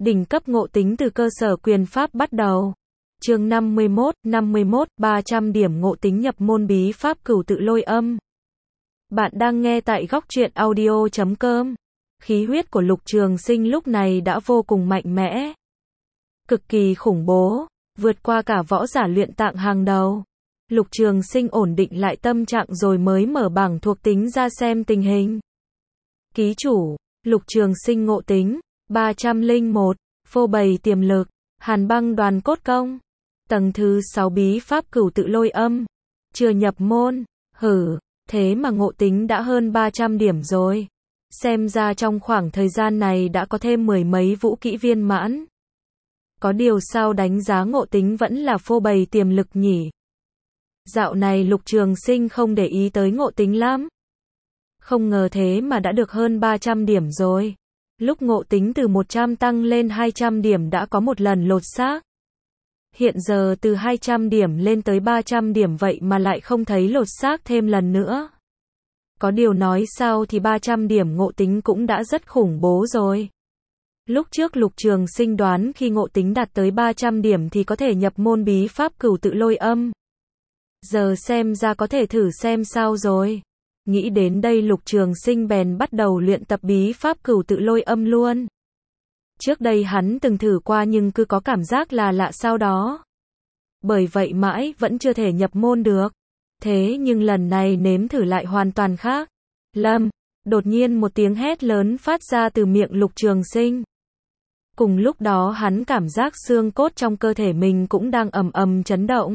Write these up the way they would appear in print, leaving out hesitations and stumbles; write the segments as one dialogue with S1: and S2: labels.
S1: Đỉnh cấp ngộ tính từ cơ sở quyền pháp bắt đầu. Chương 51, 300 điểm ngộ tính nhập môn bí pháp cửu tự lôi âm. Bạn đang nghe tại góc truyện audio.com. Khí huyết của Lục Trường Sinh lúc này đã vô cùng mạnh mẽ. Cực kỳ khủng bố, vượt qua cả võ giả luyện tạng hàng đầu. Lục Trường Sinh ổn định lại tâm trạng rồi mới mở bảng thuộc tính ra xem tình hình. Ký chủ, Lục Trường Sinh ngộ tính 301, phô bày tiềm lực, Hàn Băng Đoàn Cốt Công, tầng thứ 6 bí pháp cửu tự lôi âm, chưa nhập môn, thế mà ngộ tính đã hơn 300 điểm rồi. Xem ra trong khoảng thời gian này đã có thêm mười mấy vũ kỹ viên mãn. Có điều sao đánh giá ngộ tính vẫn là phô bày tiềm lực nhỉ? Dạo này Lục Trường Sinh không để ý tới ngộ tính lắm. Không ngờ thế mà đã được hơn 300 điểm rồi. Lúc ngộ tính từ 100 tăng lên 200 điểm đã có một lần lột xác. Hiện giờ từ 200 điểm lên tới 300 điểm vậy mà lại không thấy lột xác thêm lần nữa. Có điều nói sao thì 300 điểm ngộ tính cũng đã rất khủng bố rồi. Lúc trước Lục Trường Sinh đoán khi ngộ tính đạt tới 300 điểm thì có thể nhập môn bí pháp cửu tự lôi âm. Giờ xem ra có thể thử xem sao rồi. Nghĩ đến đây Lục Trường Sinh bèn bắt đầu luyện tập bí pháp cửu tự lôi âm luôn. Trước đây hắn từng thử qua nhưng cứ có cảm giác là lạ sao đó. Bởi vậy mãi vẫn chưa thể nhập môn được. Thế nhưng lần này nếm thử lại hoàn toàn khác. Lâm, đột nhiên một tiếng hét lớn phát ra từ miệng Lục Trường Sinh. Cùng lúc đó hắn cảm giác xương cốt trong cơ thể mình cũng đang ầm ầm chấn động.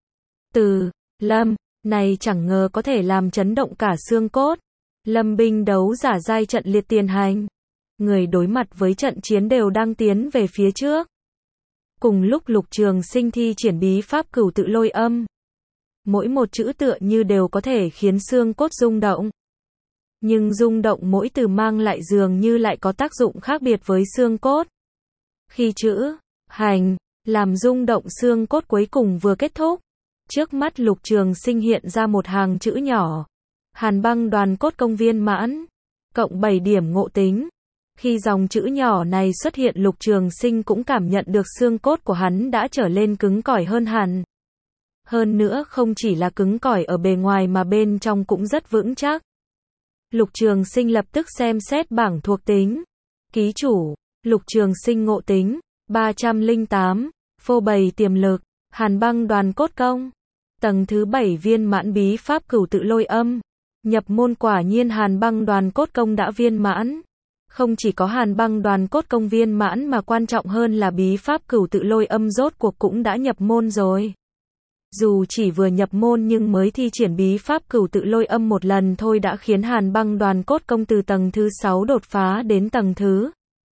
S1: Lâm, này chẳng ngờ có thể làm chấn động cả xương cốt. Lâm binh đấu giả giai trận liệt tiền hành. Người đối mặt với trận chiến đều đang tiến về phía trước. Cùng lúc Lục Trường Sinh thi triển bí pháp cửu tự lôi âm. Mỗi một chữ tựa như đều có thể khiến xương cốt rung động. Nhưng rung động mỗi từ mang lại dường như lại có tác dụng khác biệt với xương cốt. Khi chữ hành làm rung động xương cốt cuối cùng vừa kết thúc, trước mắt Lục Trường Sinh hiện ra một hàng chữ nhỏ. Hàn Băng Đoàn Cốt Công viên mãn, cộng 7 điểm ngộ tính. Khi dòng chữ nhỏ này xuất hiện Lục Trường Sinh cũng cảm nhận được xương cốt của hắn đã trở lên cứng cỏi hơn hẳn. Hơn nữa không chỉ là cứng cỏi ở bề ngoài mà bên trong cũng rất vững chắc. Lục Trường Sinh lập tức xem xét bảng thuộc tính. Ký chủ, Lục Trường Sinh ngộ tính 308, phô bày tiềm lực, Hàn Băng Đoàn Cốt Công, tầng thứ 7 viên mãn bí pháp cửu tự lôi âm. Nhập môn quả nhiên Hàn Băng Đoàn Cốt Công đã viên mãn. Không chỉ có Hàn Băng Đoàn Cốt Công viên mãn mà quan trọng hơn là bí pháp cửu tự lôi âm rốt cuộc cũng đã nhập môn rồi. Dù chỉ vừa nhập môn nhưng mới thi triển bí pháp cửu tự lôi âm một lần thôi đã khiến Hàn Băng Đoàn Cốt Công từ tầng thứ 6 đột phá đến tầng thứ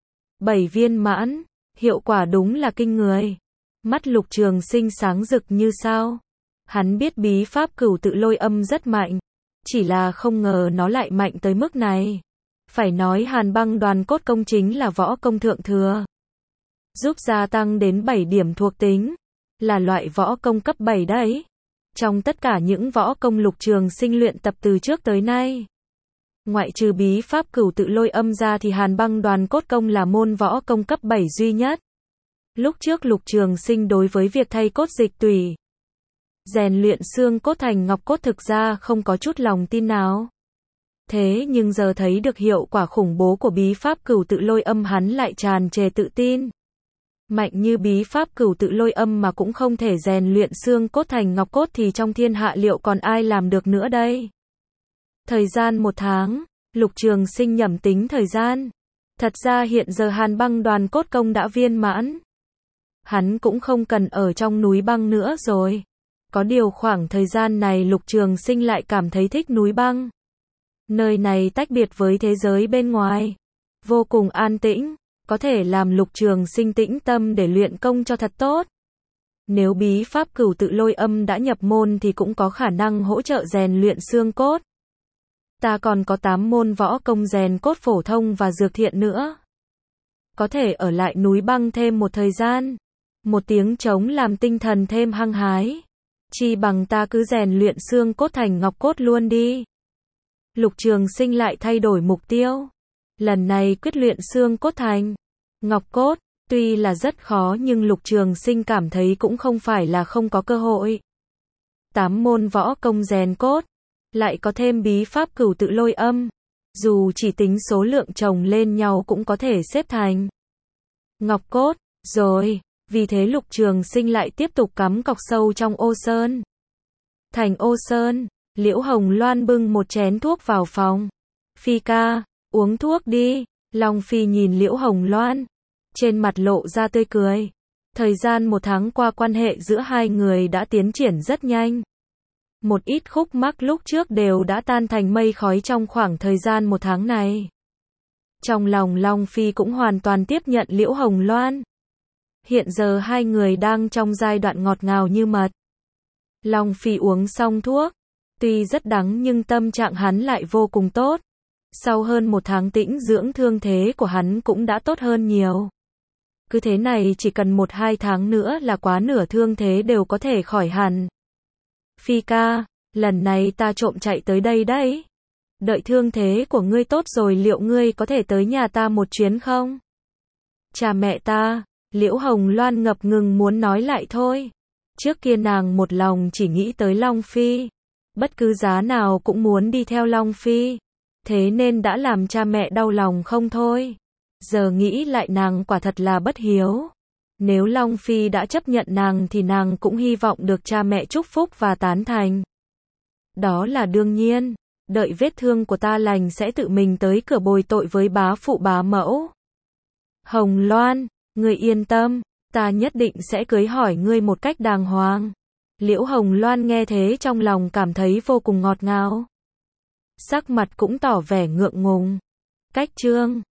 S1: 7 viên mãn. Hiệu quả đúng là kinh người. Mắt Lục Trường Sinh sáng rực như sao. Hắn biết bí pháp cửu tự lôi âm rất mạnh. Chỉ là không ngờ nó lại mạnh tới mức này. Phải nói Hàn Băng Đoàn Cốt Công chính là võ công thượng thừa. Giúp gia tăng đến 7 điểm thuộc tính. Là loại võ công cấp 7 đấy. Trong tất cả những võ công Lục Trường Sinh luyện tập từ trước tới nay, ngoại trừ bí pháp cửu tự lôi âm ra thì Hàn Băng Đoàn Cốt Công là môn võ công cấp 7 duy nhất. Lúc trước Lục Trường Sinh đối với việc thay cốt dịch tủy, rèn luyện xương cốt thành ngọc cốt thực ra không có chút lòng tin nào. Thế nhưng giờ thấy được hiệu quả khủng bố của bí pháp cửu tự lôi âm hắn lại tràn trề tự tin. Mạnh như bí pháp cửu tự lôi âm mà cũng không thể rèn luyện xương cốt thành ngọc cốt thì trong thiên hạ liệu còn ai làm được nữa đây? Thời gian 1 tháng, Lục Trường Sinh nhẩm tính thời gian. Thật ra hiện giờ Hàn Băng Đoàn Cốt Công đã viên mãn. Hắn cũng không cần ở trong núi băng nữa rồi. Có điều khoảng thời gian này Lục Trường Sinh lại cảm thấy thích núi băng. Nơi này tách biệt với thế giới bên ngoài. Vô cùng an tĩnh. Có thể làm Lục Trường Sinh tĩnh tâm để luyện công cho thật tốt. Nếu bí pháp cửu tự lôi âm đã nhập môn thì cũng có khả năng hỗ trợ rèn luyện xương cốt. Ta còn có 8 môn võ công rèn cốt phổ thông và dược thiện nữa. Có thể ở lại núi băng thêm một thời gian. Một tiếng trống làm tinh thần thêm hăng hái. Chi bằng ta cứ rèn luyện xương cốt thành ngọc cốt luôn đi. Lục Trường Sinh lại thay đổi mục tiêu. Lần này quyết luyện xương cốt thành ngọc cốt. Tuy là rất khó nhưng Lục Trường Sinh cảm thấy cũng không phải là không có cơ hội. 8 môn võ công rèn cốt, lại có thêm bí pháp cửu tự lôi âm, dù chỉ tính số lượng chồng lên nhau cũng có thể xếp thành ngọc cốt, rồi, vì thế Lục Trường Sinh lại tiếp tục cắm cọc sâu trong ô sơn. Thành ô sơn, Liễu Hồng Loan bưng một chén thuốc vào phòng. Phi ca, uống thuốc đi. Long Phi nhìn Liễu Hồng Loan, trên mặt lộ ra tươi cười. Thời gian 1 tháng qua quan hệ giữa hai người đã tiến triển rất nhanh. Một ít khúc mắc lúc trước đều đã tan thành mây khói trong khoảng thời gian 1 tháng này. Trong lòng Long Phi cũng hoàn toàn tiếp nhận Liễu Hồng Loan. Hiện giờ hai người đang trong giai đoạn ngọt ngào như mật. Long Phi uống xong thuốc, tuy rất đắng nhưng tâm trạng hắn lại vô cùng tốt. Sau hơn 1 tháng tĩnh dưỡng thương thế của hắn cũng đã tốt hơn nhiều. Cứ thế này chỉ cần 1-2 tháng nữa là quá nửa thương thế đều có thể khỏi hẳn. Phi ca, lần này ta trộm chạy tới đây đấy. Đợi thương thế của ngươi tốt rồi liệu ngươi có thể tới nhà ta một chuyến không? Cha mẹ ta, Liễu Hồng Loan ngập ngừng muốn nói lại thôi. Trước kia nàng một lòng chỉ nghĩ tới Long Phi. Bất cứ giá nào cũng muốn đi theo Long Phi. Thế nên đã làm cha mẹ đau lòng không thôi. Giờ nghĩ lại nàng quả thật là bất hiếu. Nếu Long Phi đã chấp nhận nàng thì nàng cũng hy vọng được cha mẹ chúc phúc và tán thành. Đó là đương nhiên. Đợi vết thương của ta lành sẽ tự mình tới cửa bồi tội với bá phụ bá mẫu. Hồng Loan, ngươi yên tâm, ta nhất định sẽ cưới hỏi ngươi một cách đàng hoàng. Liễu Hồng Loan nghe thế trong lòng cảm thấy vô cùng ngọt ngào. Sắc mặt cũng tỏ vẻ ngượng ngùng. Cách chương